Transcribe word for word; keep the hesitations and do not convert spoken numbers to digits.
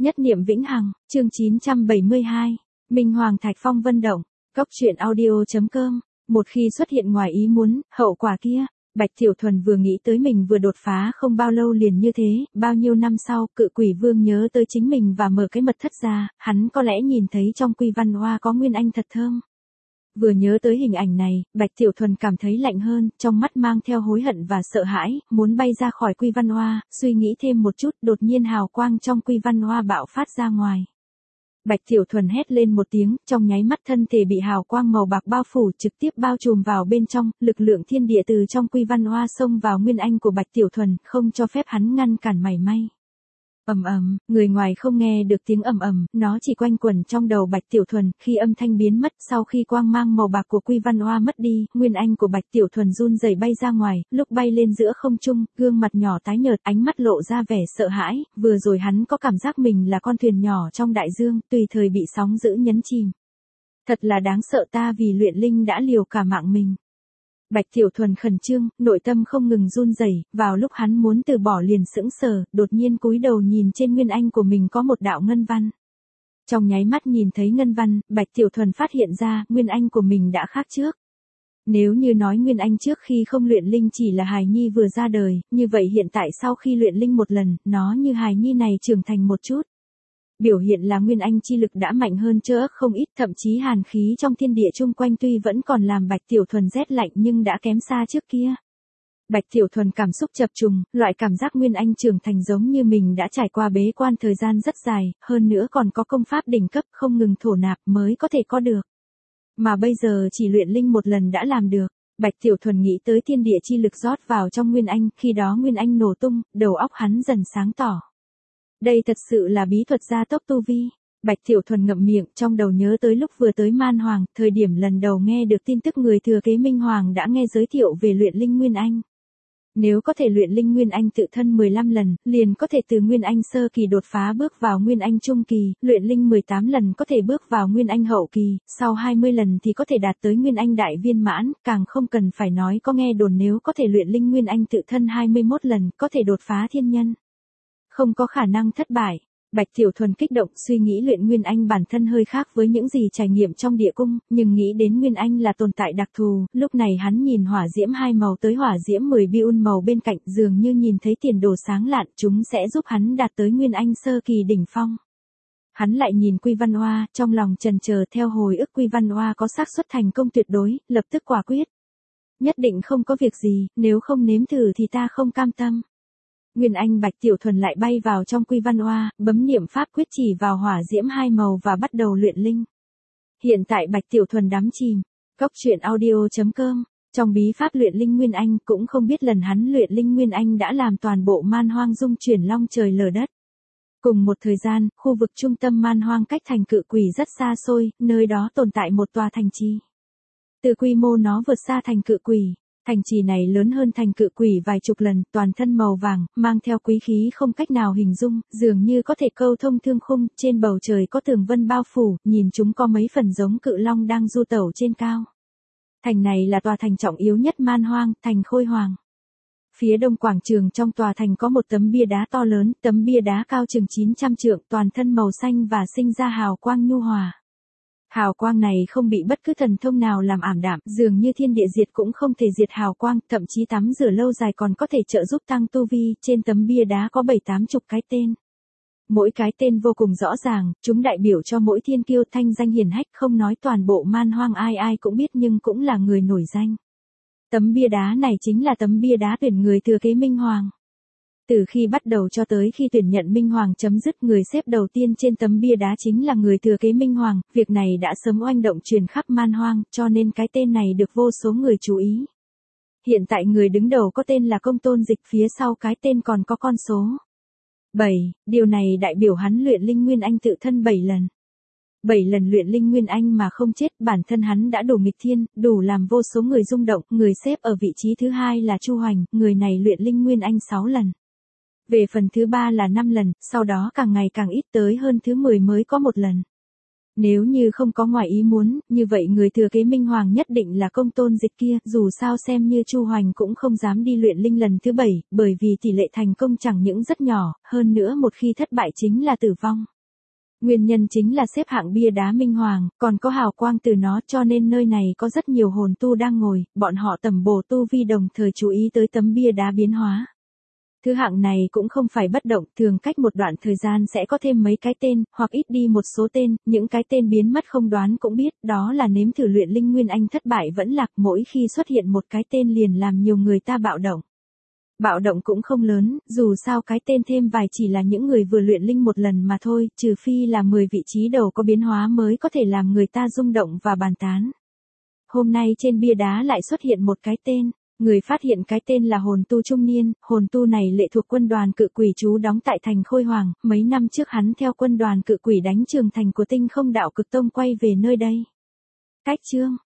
Nhất niệm vĩnh hằng, chương chín trăm bảy mươi hai. Minh Hoàng Thạch Phong Vân Động, Cốc truyện audio.com. Một khi xuất hiện ngoài ý muốn, hậu quả kia, Bạch Tiểu Thuần vừa nghĩ tới mình vừa đột phá không bao lâu liền như thế, bao nhiêu năm sau, Cự Quỷ Vương nhớ tới chính mình và mở cái mật thất ra, hắn có lẽ nhìn thấy trong Quy Văn Hoa có nguyên anh thật thơm. Vừa nhớ tới hình ảnh này, Bạch Tiểu Thuần cảm thấy lạnh hơn, trong mắt mang theo hối hận và sợ hãi, muốn bay ra khỏi Quy Văn Hoa, suy nghĩ thêm một chút, đột nhiên hào quang trong Quy Văn Hoa bạo phát ra ngoài. Bạch Tiểu Thuần hét lên một tiếng, trong nháy mắt thân thể bị hào quang màu bạc bao phủ trực tiếp bao trùm vào bên trong, lực lượng thiên địa từ trong Quy Văn Hoa xông vào nguyên anh của Bạch Tiểu Thuần, không cho phép hắn ngăn cản mảy may. Ầm ầm, người ngoài không nghe được tiếng ầm ầm, nó chỉ quanh quẩn trong đầu Bạch Tiểu Thuần, khi âm thanh biến mất, sau khi quang mang màu bạc của Quy Văn Hoa mất đi, nguyên anh của Bạch Tiểu Thuần run rẩy bay ra ngoài, lúc bay lên giữa không trung, gương mặt nhỏ tái nhợt, ánh mắt lộ ra vẻ sợ hãi, vừa rồi hắn có cảm giác mình là con thuyền nhỏ trong đại dương, tùy thời bị sóng dữ nhấn chìm. Thật là đáng sợ, ta vì luyện linh đã liều cả mạng mình. Bạch Tiểu Thuần khẩn trương, nội tâm không ngừng run rẩy, vào lúc hắn muốn từ bỏ liền sững sờ, đột nhiên cúi đầu nhìn trên nguyên anh của mình có một đạo ngân văn. Trong nháy mắt nhìn thấy ngân văn, Bạch Tiểu Thuần phát hiện ra, nguyên anh của mình đã khác trước. Nếu như nói nguyên anh trước khi không luyện linh chỉ là hài nhi vừa ra đời, như vậy hiện tại sau khi luyện linh một lần, nó như hài nhi này trưởng thành một chút. Biểu hiện là nguyên anh chi lực đã mạnh hơn chớ không ít, thậm chí hàn khí trong thiên địa chung quanh tuy vẫn còn làm Bạch Tiểu Thuần rét lạnh nhưng đã kém xa trước kia. Bạch Tiểu Thuần cảm xúc chập trùng, loại cảm giác nguyên anh trưởng thành giống như mình đã trải qua bế quan thời gian rất dài, hơn nữa còn có công pháp đỉnh cấp không ngừng thổ nạp mới có thể có được. Mà bây giờ chỉ luyện linh một lần đã làm được. Bạch Tiểu Thuần nghĩ tới thiên địa chi lực rót vào trong nguyên anh, khi đó nguyên anh nổ tung, đầu óc hắn dần sáng tỏ. Đây thật sự là bí thuật gia tốc tu vi. Bạch Tiểu Thuần ngậm miệng, trong đầu nhớ tới lúc vừa tới Man Hoàng, thời điểm lần đầu nghe được tin tức người thừa kế Minh Hoàng đã nghe giới thiệu về luyện linh nguyên anh. Nếu có thể luyện linh nguyên anh tự thân mười lăm lần, liền có thể từ nguyên anh sơ kỳ đột phá bước vào nguyên anh trung kỳ, luyện linh mười tám lần có thể bước vào nguyên anh hậu kỳ, sau hai mươi lần thì có thể đạt tới nguyên anh đại viên mãn, càng không cần phải nói có nghe đồn nếu có thể luyện linh nguyên anh tự thân hai mươi mốt lần, có thể đột phá thiên nhân. Không có khả năng thất bại. Bạch Tiểu Thuần kích động suy nghĩ luyện Nguyên Anh bản thân hơi khác với những gì trải nghiệm trong địa cung, nhưng nghĩ đến Nguyên Anh là tồn tại đặc thù, lúc này hắn nhìn hỏa diễm hai màu tới hỏa diễm mười biun màu bên cạnh dường như nhìn thấy tiền đồ sáng lạn, chúng sẽ giúp hắn đạt tới Nguyên Anh sơ kỳ đỉnh phong. Hắn lại nhìn Quy Văn Hoa, trong lòng chần chờ theo hồi ức Quy Văn Hoa có xác suất thành công tuyệt đối, lập tức quả quyết. Nhất định không có việc gì, nếu không nếm thử thì ta không cam tâm. Nguyên anh Bạch Tiểu Thuần lại bay vào trong Quy Văn Hoa, bấm niệm pháp quyết chỉ vào hỏa diễm hai màu và bắt đầu luyện linh. Hiện tại Bạch Tiểu Thuần đắm chìm. Cốc truyện audio.com. Trong bí pháp luyện linh Nguyên Anh cũng không biết lần hắn luyện linh Nguyên Anh đã làm toàn bộ Man Hoang rung chuyển long trời lở đất. Cùng một thời gian, khu vực trung tâm Man Hoang cách thành Cự Quỷ rất xa xôi, nơi đó tồn tại một tòa thành trì. Từ quy mô nó vượt xa thành Cự Quỷ. Thành trì này lớn hơn thành Cự Quỷ vài chục lần, toàn thân màu vàng, mang theo quý khí không cách nào hình dung, dường như có thể câu thông thương khung, trên bầu trời có tường vân bao phủ, nhìn chúng có mấy phần giống cự long đang du tẩu trên cao. Thành này là tòa thành trọng yếu nhất Man Hoang, thành Khôi Hoàng. Phía đông quảng trường trong tòa thành có một tấm bia đá to lớn, tấm bia đá cao chừng chín trăm trượng, toàn thân màu xanh và sinh ra hào quang nhu hòa. Hào quang này không bị bất cứ thần thông nào làm ảm đạm, dường như thiên địa diệt cũng không thể diệt hào quang, thậm chí tắm rửa lâu dài còn có thể trợ giúp tăng tu vi, trên tấm bia đá có bảy tám chục cái tên. Mỗi cái tên vô cùng rõ ràng, chúng đại biểu cho mỗi thiên kiêu thanh danh hiển hách, không nói toàn bộ Man Hoang ai ai cũng biết nhưng cũng là người nổi danh. Tấm bia đá này chính là tấm bia đá tuyển người thừa kế Minh Hoàng. Từ khi bắt đầu cho tới khi tuyển nhận Minh Hoàng chấm dứt, người xếp đầu tiên trên tấm bia đá chính là người thừa kế Minh Hoàng, việc này đã sớm oanh động truyền khắp Man Hoang, cho nên cái tên này được vô số người chú ý. Hiện tại người đứng đầu có tên là Công Tôn Dịch, phía sau cái tên còn có con số bảy, điều này đại biểu hắn luyện linh Nguyên Anh tự thân bảy lần. bảy lần luyện linh Nguyên Anh mà không chết, bản thân hắn đã đủ nghịch thiên, đủ làm vô số người rung động, người xếp ở vị trí thứ hai là Chu Hoành, người này luyện linh Nguyên Anh sáu lần. Về phần thứ ba là năm lần, sau đó càng ngày càng ít tới hơn thứ mười mới có một lần. Nếu như không có ngoài ý muốn, như vậy người thừa kế Minh Hoàng nhất định là Công Tôn Dịch kia, dù sao xem như Chu Hoành cũng không dám đi luyện linh lần thứ bảy, bởi vì tỷ lệ thành công chẳng những rất nhỏ, hơn nữa một khi thất bại chính là tử vong. Nguyên nhân chính là xếp hạng bia đá Minh Hoàng, còn có hào quang từ nó, cho nên nơi này có rất nhiều hồn tu đang ngồi, bọn họ tầm bổ tu vi đồng thời chú ý tới tấm bia đá biến hóa. Thứ hạng này cũng không phải bất động, thường cách một đoạn thời gian sẽ có thêm mấy cái tên, hoặc ít đi một số tên, những cái tên biến mất không đoán cũng biết, đó là nếm thử luyện linh Nguyên Anh thất bại vẫn lạc, mỗi khi xuất hiện một cái tên liền làm nhiều người ta bạo động. Bạo động cũng không lớn, dù sao cái tên thêm vài chỉ là những người vừa luyện linh một lần mà thôi, trừ phi là mười vị trí đầu có biến hóa mới có thể làm người ta rung động và bàn tán. Hôm nay trên bia đá lại xuất hiện một cái tên. Người phát hiện cái tên là hồn tu trung niên, hồn tu này lệ thuộc quân đoàn cự quỷ trú đóng tại thành Khôi Hoàng, mấy năm trước hắn theo quân đoàn cự quỷ đánh Trường Thành của Tinh Không Đạo Cực Tông quay về nơi đây. Cách chương